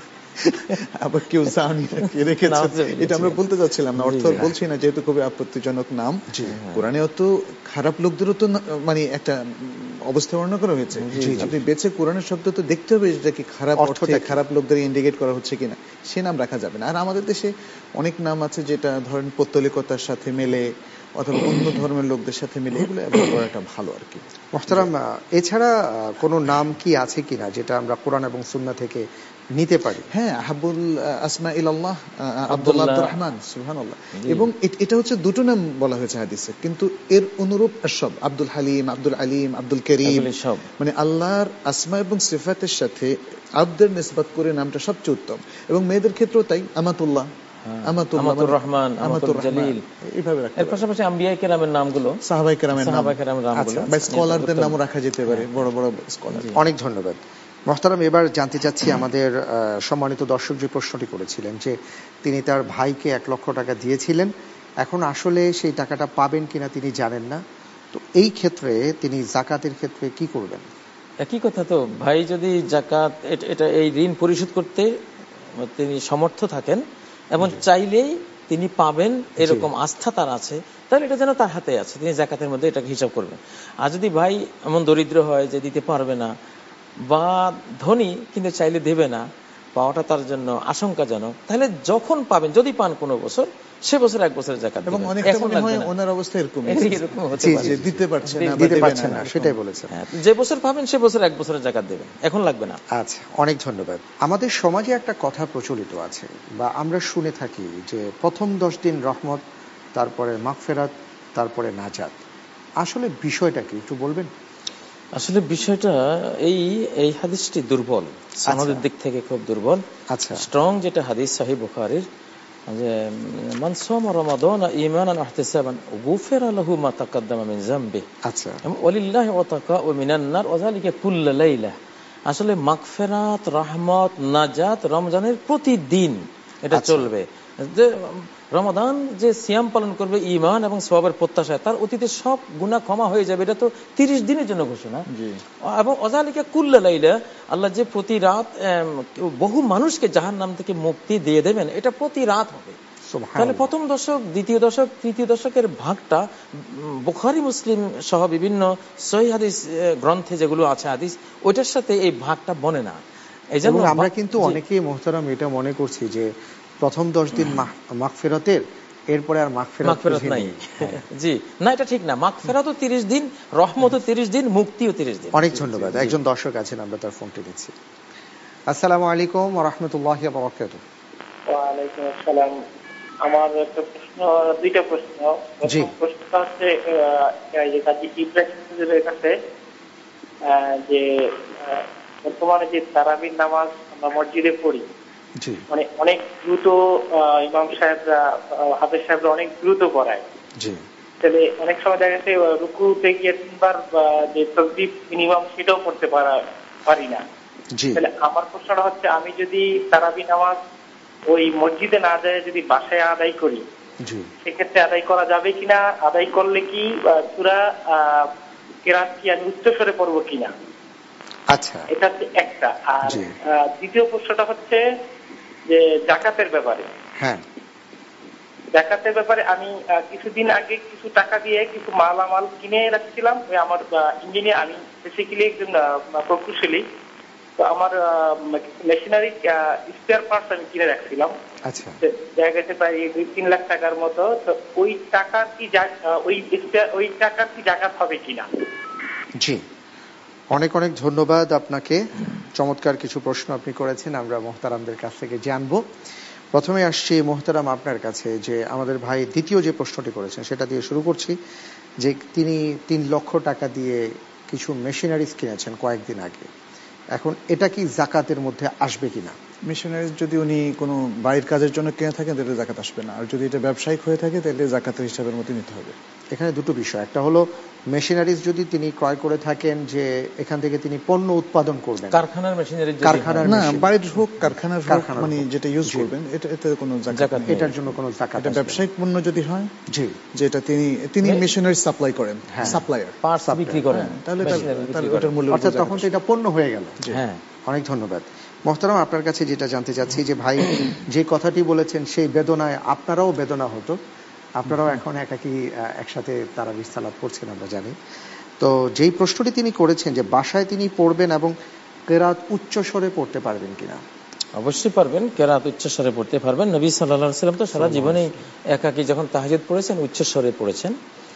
আবার কেউ জানি রেখেছে, এটা আমরা বলতে চাচ্ছিলাম না, অর্থ বলছি না, যেহেতু খুবই আপত্তিজনক নাম। কোরআনে অত খারাপ লোকদেরও তো মানে একটা অবস্থা বর্ণনা করা হয়েছে, আপনি বেছে কোরআনের শব্দ তো দেখতে হবে যেটা কি খারাপ অর্থে খারাপ লোকদের ইন্ডিকেট করা হচ্ছে কিনা, সে নাম রাখা যাবে না। আর আমাদের দেশে অনেক নাম আছে যেটা ধরেন পৌত্তলিকতার সাথে মেলে অথবা অন্য ধর্মের লোকদের সাথে মিলে, এগুলো ব্যবহার করাটা ভালো আর কি। মুহতারাম এছাড়া কোনো নাম কি আছে কিনা যেটা আমরা কোরআন এবং সুন্নাহ থেকে নিতে পারি? হ্যাঁ, আহাবুল আসমা ইলাল্লাহ আব্দুল্লাহ আব্দুর রহমান, সুবহানাল্লাহ। এবং এটা হচ্ছে দুটো নাম বলা হয়েছে হাদিসে, কিন্তু এর অনুরূপ সব আব্দুল হালিম, আব্দুল আলিম, আব্দুল করিম, মানে আল্লাহর আসমা এবং সিফাতের সাথে আব্দের নিসবত করে নামটা সবচেয়ে উত্তম। এবং মেয়েদের ক্ষেত্রেও তাই, আমাতুল্লাহ, আমাতুর রহমান, আমাতুর জালিল, এইভাবে রাখতে। এর পাশাপাশি আম্বিয়া কেরামের নামগুলো, সাহাবায়ে কেরামের নাম, সাহাবায়ে কেরামের নামগুলো, বা স্কলারদের নামও রাখা যেতে পারে, বড় বড় স্কলার। অনেক ধন্যবাদ মোহতারাম। এবার জানতে চাচ্ছি, আমাদের সম্মানিত দর্শক যে প্রশ্নটি করেছিলেন যে তিনি তার ভাইকে এক লক্ষ টাকা দিয়েছিলেন, এখন আসলে সেই টাকাটা পাবেন কিনা তিনি জানেন না, তো এই ক্ষেত্রে তিনি যাকাতের ক্ষেত্রে কি করবেন? একই কথা তো, ভাই যদি যাকাত এটা এই ঋণ পরিশোধ করতে তিনি সমর্থ থাকেন এবং চাইলেই তিনি পাবেন এরকম আস্থা তার আছে, তাহলে এটা যেন তার হাতে আছে, তিনি যাকাতের মধ্যে এটাকে হিসাব করবেন। আর যদি ভাই এমন দরিদ্র হয় যে দিতে পারবে না, বা ধনী কিন্তু চাইলে দেবে না, পাওয়াটা তার জন্য আশঙ্কাজনক, তাহলে যখন পাবেন, যদি পান কোনো বছর, সে বছর এক বছরের যাকাত দিবেন। এবং অনেকটা মনে হয় ওনার অবস্থা এরকম, এরকম হতে পারে, দিতে পারছে না, দিতে পারছে না, সেটাই বলেছেন। যে বছর পাবেন সে বছর এক বছরের যাকাত দেবেন, এখন লাগবে না। আচ্ছা, অনেক ধন্যবাদ। আমাদের সমাজে একটা কথা প্রচলিত আছে বা আমরা শুনে থাকি যে প্রথম দশ দিন রহমত, তারপরে মাগফিরাত, তারপরে নাজাত। আসলে বিষয়টা কি একটু বলবেন? আসলে বিষয়টা এই এই হাদিসটি দুর্বল, সনদের দিক থেকে খুব দুর্বল। আচ্ছা, স্ট্রং যেটা হাদিস সহিহ বুখারীর যে মান সামা রমাদান ঈমানান ওয়া ইহতিসাবান গুফিরা লাহু মা তাকাদ্দামা মিন যামবি। আচ্ছা, ওয়ালিল্লাহি ওয়াতাকাউ মিনান নার ওয়া যালিকা কুল্লা লাইলা। আসলে মাগফিরাত, রাহমত, নাজাত রমজানের প্রতিদিন এটা চলবে। যে রমাদান যে সিয়াম পালন করবে ঈমান এবং সওয়াবের প্রত্যাশায়, তার অতীতের সব গুনাহ ক্ষমা হয়ে যাবে, এটা তো তিরিশ দিনের জন্য ঘোষণা। এবং ওয়াযালিকা কুল্লা লাইলা, আল্লাহ যে প্রতি রাত বহু মানুষকে জাহান্নাম থেকে মুক্তি দিয়ে দেবেন, এটা প্রতি রাত হবে। তাহলে প্রথম দশক, দ্বিতীয় দশক, তৃতীয় দশকের ভাগটা বুখারী মুসলিম সহ বিভিন্ন সহিহ হাদিস গ্রন্থে যেগুলো আছে হাদিস, ওইটার সাথে এই ভাগটা বনে না। এই জন্য আমরা কিন্তু অনেকেই মুহতারাম এটা মনে করছি যে প্রথম দশ দিন মাগফিরাতের, এরপরে আর মাগফিরাত নাই। জি না, এটা ঠিক না। মাগফিরাতও তিরিশ দিন, রহমতও তিরিশ দিন, মুক্তিও তিরিশ দিন। অনেক ধন্যবাদ। একজন দর্শক আছেন, আমরা তার ফোনটি নিচ্ছি। আসসালামু আলাইকুম ওয়া রাহমাতুল্লাহি ওয়া বারাকাতুহু। ওয়া আলাইকুম আসসালাম। আমার একটা প্রশ্ন, দুইটা প্রশ্ন। প্রথম প্রশ্নটা হচ্ছে যে কাজী ইব্রাহিম হুজুরের কাছে, যে বর্তমানে যে তারাবির নামাজ আমরা মসজিদে পড়ি, মানে অনেক দ্রুত ইমাম সাহেবরা, হাফেজ সাহেবরা অনেক দ্রুত পড়ায়, তাহলে অনেক সময় দেখা যাচ্ছে রুকুতে গিয়ে তিনবার যে তাকবীর মিনিমাম সেটাও পড়তে পারি না। তাহলে আমার প্রশ্নটা হচ্ছে, আমি যদি তারাবি নামাজ ওই মসজিদে না যায় যদি বাসায় আদায় করি, সেক্ষেত্রে আদায় করা যাবে কিনা? আদায় করলে কি সূরা কেরাত কি আমি উচ্চস্বরে পড়বো কিনা? আচ্ছা, এটা হচ্ছে একটা। আর দ্বিতীয় প্রশ্নটা হচ্ছে যে জাকাতের ব্যাপারে। হ্যাঁ, জাকাতের ব্যাপারে আমি কিছুদিন আগে কিছু টাকা দিয়ে কিছু মালামাল কিনে রাখছিলাম। ওই আমার ইঞ্জিনিয়ার, আমি বেসিক্যালি একজন প্রকৌশলী, তো আমার মেশিনারি স্পেয়ার পার্টস আমি কিনে রাখছিলাম। আচ্ছা, দেখা গেছে প্রায় দুই তিন লাখ টাকার মতো। তো ওই টাকার কি ওই ওই টাকার কি জাকাত হবে কিনা? জি, অনেক অনেক ধন্যবাদ আপনাকে। চমৎকার কিছু প্রশ্ন আপনি করেছেন, আমরা মোহতারামদের কাছ থেকে জানবো। প্রথমে আসছি মোহতারাম আপনার কাছে, যে আমাদের ভাই দ্বিতীয় যে প্রশ্নটি করেছেন সেটা দিয়ে শুরু করছি, যে তিনি তিন লক্ষ টাকা দিয়ে কিছু মেশিনারিজ কিনেছেন কয়েকদিন আগে, এখন এটা কি জাকাতের মধ্যে আসবে কিনা? মেশিনারিজ যদি উনি কোনো বাইরের কাজের জন্য কিনে থাকেন তাহলে জাকাত আসবে না, আর যদি এটা ব্যবসায়িক হয়ে থাকে তাহলে জাকাতের হিসাবের মধ্যে নিতে হবে। এখানে দুটো বিষয়, একটা হলো মেশিনারিজ যদি তিনি ক্রয় করে থাকেন যে এখান থেকে তিনি পণ্য উৎপাদন করবেন, কারখানার মেশিনারি, কারখানার না বাইরের হোক কারখানার হোক, মানে যেটা ইউজ করবেন, এটা এতে কোনো জাকাত, এটার জন্য কোনো জাকাত। এটা ব্যবসায়িক পণ্য যদি হয়, জি, যেটা তিনি তিনি মেশিনারি সাপ্লাই করেন, সাপ্লায়ার পার্টস বিক্রি করেন, তাহলে তাহলে ওটার মূল্য, অর্থাৎ তখন তো এটা পণ্য হয়ে গেল। হ্যাঁ, অনেক ধন্যবাদ। মোহতারাম আপনার কাছে যেটা জানতে চাচ্ছি, যে ভাই যে কথাটি বলেছেন সেই বেদনায় আপনারাও বেদনা হতো, আপনারাও এখন একাকি একসাথে তারাবির সালাত পড়ছেন আমরা জানি। তো যেই প্রশ্নটি তিনি করেছেন যে বাসায় তিনি পড়বেন এবং কেরাত উচ্চ স্বরে পড়তে পারবেন কিনা? অবশ্যই পারবেন, কেরাত উচ্চ স্বরে পড়তে পারবেন। নবী সাল্লাল্লাহু আলাইহি ওয়াসাল্লাম তো সারা জীবনেই একাকি যখন তাহাজ্জুদ পড়েছেন উচ্চ স্বরে পড়েছেন,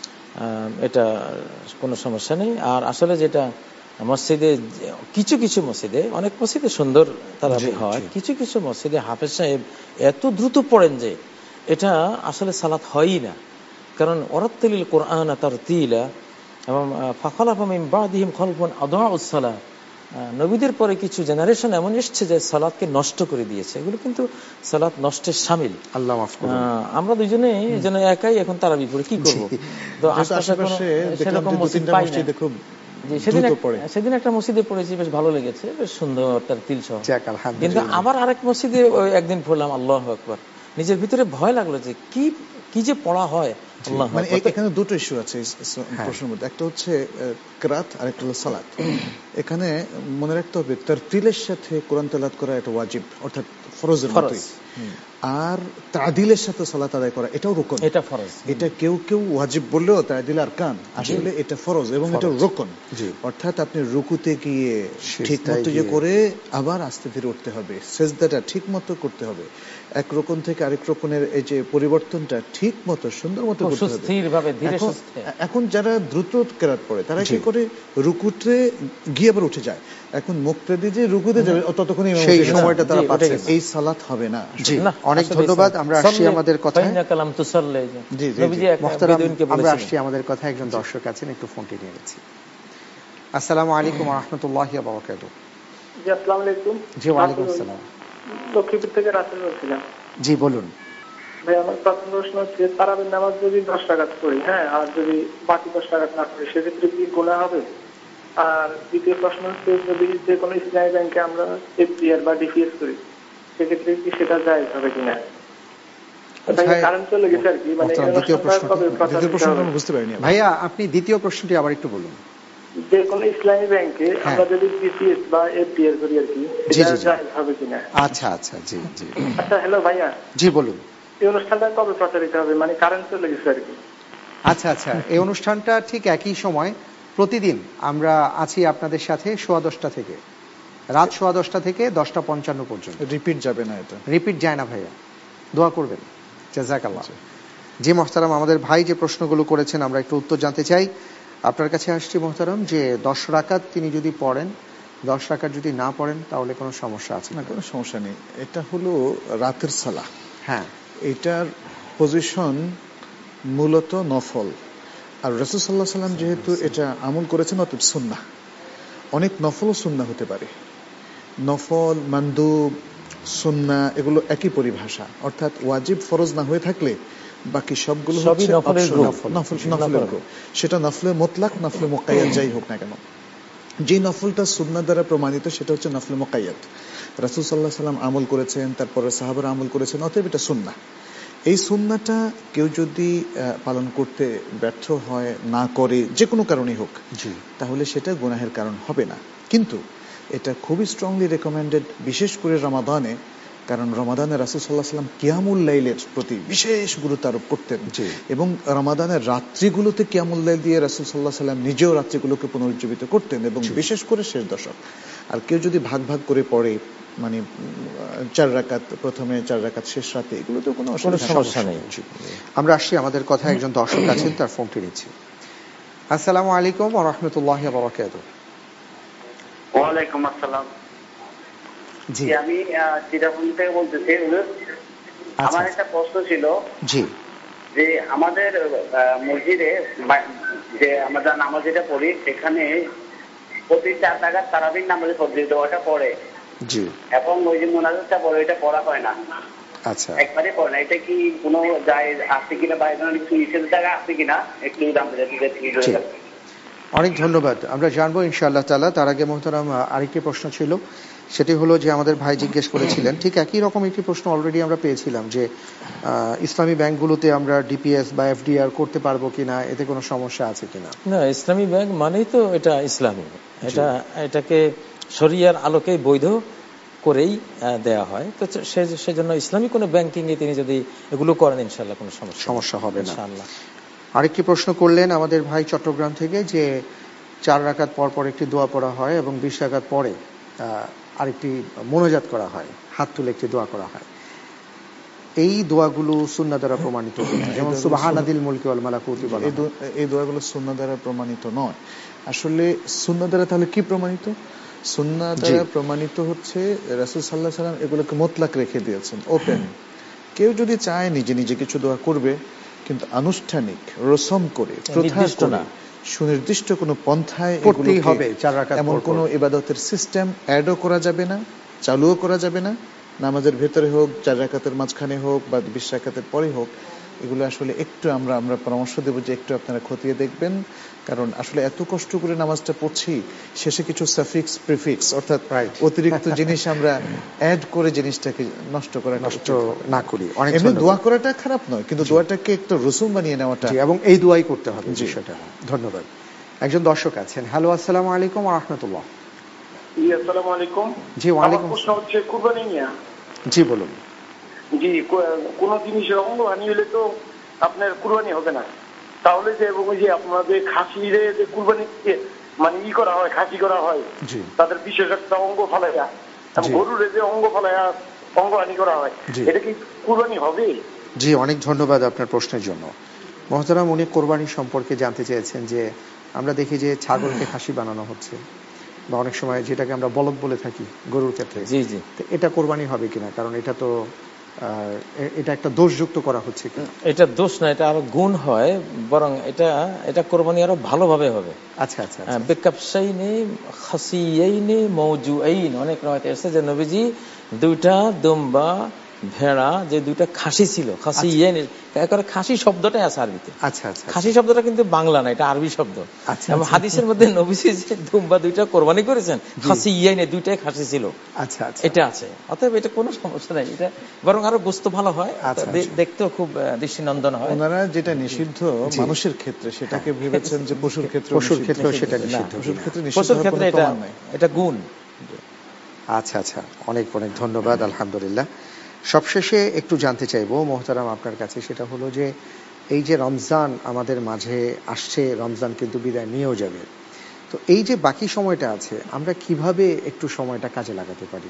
এটা কোনো সমস্যা নেই। আর আসলে যেটা মসজিদে, কিছু কিছু মসজিদে, অনেক মসজিদে সুন্দর তারাবি হয়, কিছু কিছু মসজিদে হাফেজ সাহেব এত দ্রুত পড়েন যে এটা আসলে সালাত হয়ই না। কারণ ওয়ারাত্তিলিল কুরআন তারতিলা এবং ফাখালাফা মিন বাদিহিম খালফুন আদাউস সালাত, নবীদের পরে কিছু জেনারেশন এমন এসছে যে সালাতকে নষ্ট করে দিয়েছে। এগুলো কিন্তু সালাত নষ্টের শামিল। আল্লাহ মাফ করুন। আমরা দুজনে যেন একাই এখন তারাবি পড়ে কি করব? তো আশেপাশে সেরকম মসজিদ পাই না। সেদিন সেদিন একটা মসজিদে পড়েছি, বেশ ভালো লেগেছে, বেশ সুন্দর তার তিল সহ। কিন্তু আবার আরেক মসজিদে একদিন পড়লাম, আল্লাহু আকবার, নিজের ভিতরে ভয় লাগলো যে কি কি যে পড়া হয়। মানে এখানে দুটো ইস্যু আছে প্রশ্নের মধ্যে, একটা হচ্ছে কেরাত আর একটা হলো সালাত। এখানে মনে রাখতে হবে তারতিলের সাথে কোরআন তেলাওয়াত করা এটা ওয়াজিব, অর্থাৎ ফরজের মতোই। আর তাদিলের সাথে সালাত আদায় করা এটাও রুকন, এটা ফরজ। এটা কেউ কেউ ওয়াজিব বললেও তাদিল আরকান, আসলে এটা ফরজ এবং এটা রুকন। অর্থাৎ আপনি রুকুতে গিয়ে ঠিক মতো যে করে আবার আস্তে ধীরে উঠতে হবে, সেজদাটা ঠিক মতো করতে হবে, এক রুকন থেকে আরেক রুকনের এই যে পরিবর্তনটা ঠিক মতো সুন্দর মতো করতে হবে। এখন যারা দ্রুত কেরাত পড়ে তারা কি করে, রুকুতে গিয়ে আবার উঠে যায়। এখন মুক্তাদি যে রুকুতে যাবে ততক্ষণ সেই সময়টা তারা পাচ্ছে, এই সালাত হবে না। জি, অনেক ধন্যবাদ। আমরা আসছি আমাদের কথায়। জি জি, আমরা আসছি আমাদের কথা। একজন দর্শক আছেন, একটু ফোনটি নিয়ে নিচ্ছি। আসসালামু আলাইকুম ওয়া রাহমাতুল্লাহি ওয়া বারাকাতুহু। জি, আসসালামু আলাইকুম। জি, ওয়া আলাইকুম আসসালাম। লক্ষ্মীপুর থেকে রাসেল বলছিলাম। জি, বলুন। ভাই আমার প্রথম প্রশ্ন হচ্ছে তারাবির নামাজ যদি দশ রাকাত পড়ি, হ্যাঁ, আর যদি বাকি দশ রাকাত না পড়ি সেক্ষেত্রে কি গুনাহ হবে? আর দ্বিতীয় প্রশ্ন হচ্ছে যদি যে কোনো ইসলামী ব্যাংকে আমরা এফডিআর বা ডিপিএস করি সেক্ষেত্রে কি সেটা জায়েজ হবে কিনা? ভাইয়া আপনি দ্বিতীয় প্রশ্নটি আবার একটু বলুন। যে কোনো ইসলামী ব্যাংকে আমরা যদি ডিপিএস বা এফডিআর করি আর কি, সেটা জায়েজ হবে কিনা? আচ্ছা আচ্ছা জি জি আচ্ছা হ্যালো ভাইয়া, জি বলুন। এই অনুষ্ঠানটা কবে প্রচারিত হবে? মানে কারেন্ট চলে গেছে আর কি। আচ্ছা আচ্ছা, এই অনুষ্ঠানটা ঠিক একই সময় প্রতিদিন আমরা আছি আপনাদের সাথে সোয়া দশটা থেকে রাত সোয়া দশটা থেকে দশটা পঞ্চান্ন পর্যন্ত। রিপিট যাবে না? এটা রিপিট যায় না ভাইয়া, দোয়া করবেন। জাযাকাল্লাহ। জি মোহতারাম, আমাদের ভাই যে প্রশ্নগুলো করেছেন আমরা একটু উত্তর জানতে চাই। আপনার কাছে আসছি মোহতারাম, যে দশ রাকাত তিনি যদি পড়েন, দশ রাকাত যদি না পড়েন তাহলে কোনো সমস্যা আছে? না, কোনো সমস্যা নেই। এটা হলো রাতের সালাহ। হ্যাঁ, এটার পজিশন মূলত নফল। আর রাসূল সাল্লাল্লাহু আলাইহি সাল্লাম যেহেতু এটা আমল করেছেন, অতএব সুন্নাহ। অনেক নফল ও সুন্নাহ হতে পারে। নফল, মানদুব, সুন্নাহ এগুলো একই পরিভাষা, অর্থাৎ ওয়াজিব ফরজ না হয়ে থাকলে বাকি সবগুলো হচ্ছে নফলের গ্রুপ। সেটা নফলে মুতলাক, নফলে মুকাইয়াদ যাই হোক না কেন, যে নফলটা সুন্নাহ দ্বারা প্রমাণিত সেটা হচ্ছে নফলে মুকাইয়াদ। রাসূল সাল্লাল্লাহু আলাইহি সাল্লাম আমল করেছেন, তারপরে সাহাবারা আমল করেছেন, অতএব এটা সুন্নাহ। এই সুন্নাহটা কেউ যদি পালন করতে ব্যর্থ হয়, না করে, যে কোনো কারণেই হোক, তাহলে সেটা গুনাহের কারণ হবে না। কিন্তু এটা খুবই স্ট্রংলি রেকমেন্ডেড, বিশেষ করে রমাদানে। কারণ রমাদানে রাসূল সাল্লাল্লাহু আলাইহি সাল্লাম কিয়ামুল লাইলের প্রতি বিশেষ গুরুত্ব আরোপ করতেন, এবং রমাদানের রাত্রিগুলোতে কিয়ামুল লাইল দিয়ে রাসূল সাল্লাল্লাহু আলাইহি সাল্লাম নিজেও রাত্রিগুলোকে পুনরুজ্জীবিত করতেন, এবং বিশেষ করে শেষ দশক। আর কেউ যদি ভাগ ভাগ করে পড়ে, মানে চার রাকাত প্রথমে, চার রাকাত শেষ রাতে, এগুলো তো কোনো সমস্যা নেই। আমরা আসছি, আমাদের কথা একজন দর্শক আছেন, তার ফোনটি নিচ্ছি। আসসালামু আলাইকুম ওয়া রাহমাতুল্লাহি ওয়া বারাকাতুহু। ওয়া আলাইকুম আসসালাম। জি, আমি চিটাগং থেকে বলতেছি। আমার একটা প্রশ্ন ছিল, জি, যে আমাদের মসজিদে যে আমরা নামাজ যেটা পড়ি, সেখানে প্রতি চার রাকাত তারাবির নামাজে ফরজ ওটা পড়ে, জি, এবং ওই যে মুনাজাতটা পড়ে, এটা পড়া হয় না। আচ্ছা, একবারে পড়ে না। এটা কি কোনো জায়েজ আছে কিনা বা এর কিছু নিষেধাজ্ঞা আছে কিনা একটু জানতে চাই। অনেক ধন্যবাদ, আমরা জানবো ইনশাআল্লাহ তাআলা। তার আগে মোহতারাম আরেকটি প্রশ্ন ছিল, সেটি হলো যে আমাদের ভাই জিজ্ঞেস করেছিলেন, ঠিক একই রকম একটি প্রশ্ন অলরেডি আমরা পেয়েছিলাম, যে ইসলামী ব্যাংকগুলোতে আমরা ডিপিএস বা এফডিআর করতে পারবো কিনা, এতে কোনো সমস্যা আছে কিনা? না, ইসলামী ব্যাংক মানেই তো এটা ইসলামী, এটা এটাকে শরিয়ার আলোকে বৈধ করেই দেয়া হয়। তো সেজন্য ইসলামী কোনো ব্যাংকিং এ তিনি যদি এগুলো করেন, ইনশাআল্লাহ কোনো সমস্যা সমস্যা হবে না ইনশাআল্লাহ। আরেকটি প্রশ্ন করলেন আমাদের ভাই চট্টগ্রাম থেকে, যে চার রাকাত পর পর একটি দোয়া পড়া হয় এবং বিশ রাকাত পরে আরেকটি মোনাজাত করা হয়, হাত তুলে একটি দোয়া করা হয়। এই দোয়াগুলো সুন্নাহ দ্বারা প্রমাণিত কিনা? যেমন সুবহানাদিল মুলকি ওয়াল মালাকুতি, এই দোয়াগুলো সুন্নাহ দ্বারা প্রমাণিত নয়। আসলে সুন্নাহ দ্বারা তাহলে কি প্রমাণিত? সুন্নাহ দ্বারা প্রমাণিত হচ্ছে রাসূল সাল্লাল্লাহু আলাইহি সাল্লাম এগুলোকে মুতলাক রেখে দিয়েছেন, ওপেন। কেউ যদি চায় নিজে নিজে কিছু দোয়া করবে, কিন্তু আনুষ্ঠানিক রসম করে, প্রথা করে, সুনির্দিষ্ট কোনো পন্থায় করতেই হবে, এমন কোনো ইবাদতের সিস্টেম অ্যাডও করা যাবে না, চালুও করা যাবে না। নামাজের ভেতরে হোক, চার রাকাতের মাঝখানে হোক, বা বিশ রাকাতের পরে হোক, এগুলো আসলে একটু আমরা আমরা পরামর্শ দেবো যে একটু আপনারা খতিয়ে দেখবেন। কারণ আসলে এত কষ্ট করে নামাজটা পড়ছি, শেষে কিছু সাফিক্স প্রিফিক্স অর্থাৎ অতিরিক্ত জিনিস আমরা অ্যাড করে জিনিসটাকে নষ্ট করা নষ্ট না করি। এমনি দোয়া করাটা খারাপ নয়, কিন্তু দোয়াটাকে একটু রসুম বানিয়ে নেওয়াটা, এবং এই দোয়াই করতে হবে বিষয়টা। ধন্যবাদ। একজন দর্শক আছেন। হ্যালো, আসসালামু আলাইকুম ওয়া রাহমাতুল্লাহ। জি, আসসালামু আলাইকুম। জি, ওয়া আলাইকুম। প্রশ্ন হচ্ছে কুরবানি নিয়ে। জি বলুন। জি, কোন জিনিসের অঙ্গহানি হলে তো আপনার কুরবানি হবে না, তাহলে যে এবং যে আপনাদের খাসিরে যে কুরবানি মানে ই করা হয়, খাসি করা হয়, তাদের বিশেষ একটা অঙ্গ ফলাইয়া, গরুর যে অঙ্গ ফলাইয়া অঙ্গহানি করা হয়, এটা কি কুরবানি হবে? জি, অনেক ধন্যবাদ আপনার প্রশ্নের জন্য। মহতারাম, উনি কোরবানি সম্পর্কে জানতে চেয়েছেন, যে আমরা দেখি যে ছাগলকে খাসি বানানো হচ্ছে, বা অনেক সময় যেটাকে আমরা বলদ বলে থাকি গরুর ক্ষেত্রে, জি জি, এটা কোরবানি হবে কিনা? কারণ এটা তো এটা একটা দোষযুক্ত করা হচ্ছে। এটা দোষ না, এটা আরো গুণ হয়, বরং এটা এটা কোরবানি আরো ভালোভাবে হবে। আচ্ছা আচ্ছা, বেকাবসাইনে খাসিয়াইনে মওজুআইন, অনেক রাওয়ায়াতে আছে যে নবীজি দুইটা দুম্বা ভেড়া যে দুইটা খাসি ছিল, খাসি ইয়েন, খাসি শব্দটাই আছে আরবিতে। আচ্ছা আচ্ছা, খাসি শব্দটা কিন্তু বাংলা না, এটা আরবি শব্দ। এবং হাদিসের মধ্যে নবীজি যে দুম্বা দুইটা কোরবানি করেছেন, খাসি ইয়েনে দুইটাই খাসি ছিল, আচ্ছা আচ্ছা, এটা আছে। অতএব এটা কোনো সমস্যা নাই, এটা বরং আরো গোস্ত ভালো হয়, দেখতেও খুব দৃষ্টিনন্দন হয়। ওনারা যেটা নিষিদ্ধ মানুষের ক্ষেত্রে সেটাকে ভেবেছেন যে পশুর ক্ষেত্রে, পশুর ক্ষেত্রে সেটা নিষিদ্ধ, পশুর ক্ষেত্রে পশুর ক্ষেত্রে এটা এটা গুণ। আচ্ছা আচ্ছা, অনেক অনেক ধন্যবাদ, আলহামদুলিল্লাহ। সবশেষে একটু জানতে চাইবো মোহতারাম আপনার কাছে, সেটা হলো যে এই যে রমজান আমাদের মাঝে আসছে, রমজান কিন্তু বিদায় নিয়েও যাবে, তো এই যে বাকি সময়টা আছে আমরা কিভাবে একটু সময়টা কাজে লাগাতে পারি?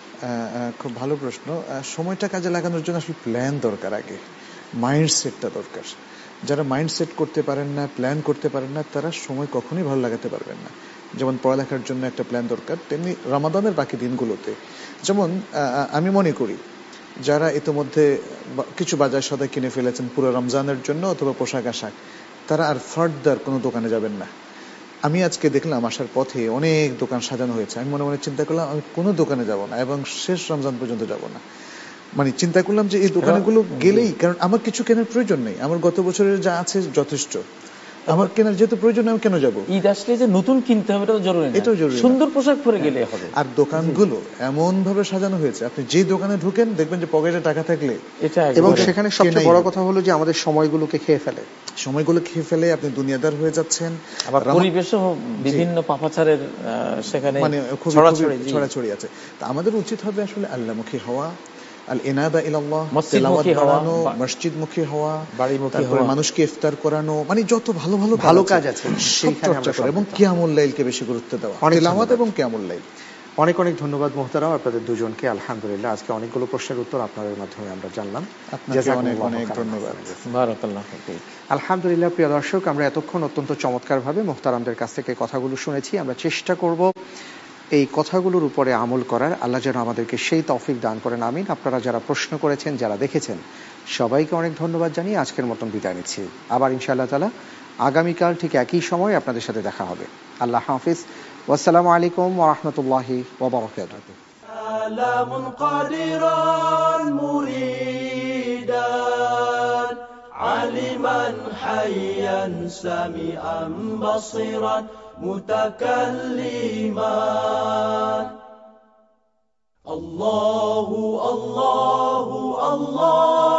খুব ভালো প্রশ্ন। সময়টা কাজে লাগানোর জন্য আসলে প্ল্যান দরকার, আগে মাইন্ডসেটটা দরকার। যারা মাইন্ডসেট করতে পারেন না, প্ল্যান করতে পারেন না, তারা সময় কখনোই ভালো লাগাতে পারবেন না। যেমন পড়ালেখার জন্য একটা প্ল্যান দরকার, তেমনি রমাদানের বাকি দিনগুলোতে। যেমন আমি মনে করি যারা ইতিমধ্যে কিছু বাজার সদাই কিনে ফেলেছেন পুরো রমজানের জন্য অথবা পোশাক আশাক, তারা আর ফার্দার কোনো দোকানে যাবেন না। আমি আজকে দেখলাম আসার পথে অনেক দোকান সাজানো হয়েছে, আমি মনে মনে চিন্তা করলাম আমি কোনো দোকানে যাব না এবং শেষ রমজান পর্যন্ত যাব না। মানে চিন্তা করলাম যে এই দোকানগুলো গেলেই, কারণ আমার কিছু কেনার প্রয়োজন নেই, আমার গত বছরের যা আছে যথেষ্ট, আমার কেনার যেহেতু প্রয়োজন আমি কেন যাবো? ঈদ আসলে যে নতুন কিনতে হবে এটাও জরুরি না, এটাও জরুরি, সুন্দর পোশাক পরে গেলে হবে। আর দোকানগুলো এমন ভাবে সাজানো হয়েছে, আপনি যে দোকানে ঢুকেন দেখবেন যে পকেটে টাকা থাকলে এটা, এবং সেখানে সবচেয়ে বড় কথা হলো যে আমাদের সময়গুলোকে খেয়ে ফেলে, সময়গুলো খেয়ে ফেলে আপনি দুনিয়াদার হয়ে যাচ্ছেন। আবার পরিবেশও বিভিন্ন পাপাচারের সেখানে মানে ছড়াছড়ি আছে। তা আমাদের উচিত হবে আসলে আল্লাহমুখী হওয়া, আল ইনাবা ইলাল্লাহ, তেলাওয়াত করানো, মসজিদমুখী হওয়া, বাড়িমুখী হওয়া, মানুষকে ইফতার করানো, মানে যত ভালো ভালো ভালো কাজ আছে সেইখানে আমরা করা, এবং কিয়ামুল লাইলকে বেশি গুরুত্ব দেওয়া, তেলাওয়াত এবং কিয়ামুল লাইল। অনেক অনেক ধন্যবাদ মোহতারাম আপনাদের দুজনকে। আলহামদুলিল্লাহ আজকে অনেকগুলো প্রশ্নের উত্তর আপনাদের মাধ্যমে আমরা জানলাম। আপনাকে অনেক অনেক ধন্যবাদ। বারাকাল্লাহ ফিক। আলহামদুলিল্লাহ প্রিয় দর্শক, আমরা এতক্ষণ অত্যন্ত চমৎকারভাবে মোহতারামদের কাছ থেকে কথাগুলো শুনেছি। আমরা চেষ্টা করব এই কথাগুলোর উপরে আমল করার। আল্লাহ যেন আমাদেরকে সেই তৌফিক দান করেন, আমিন। আপনারা যারা প্রশ্ন করেছেন, যারা দেখেছেন, সবাইকে অনেক ধন্যবাদ জানিয়ে আজকের মতন বিদায় নিচ্ছি। আবার ইনশাআল্লাহ তাআলা আগামীকাল ঠিক একই সময় আপনাদের সাথে দেখা হবে। আল্লাহ হাফিজ, ওয়াসসালামু আলাইকুম ওয়া রাহমাতুল্লাহি ওয়া বারাকাতুহু। আলামুন কাদিরান মুরিদান আলিমান হাইয়ান সামিআন বাসিরান মুতাকাল্লিমান। আল্লাহু আল্লাহু আল্লাহ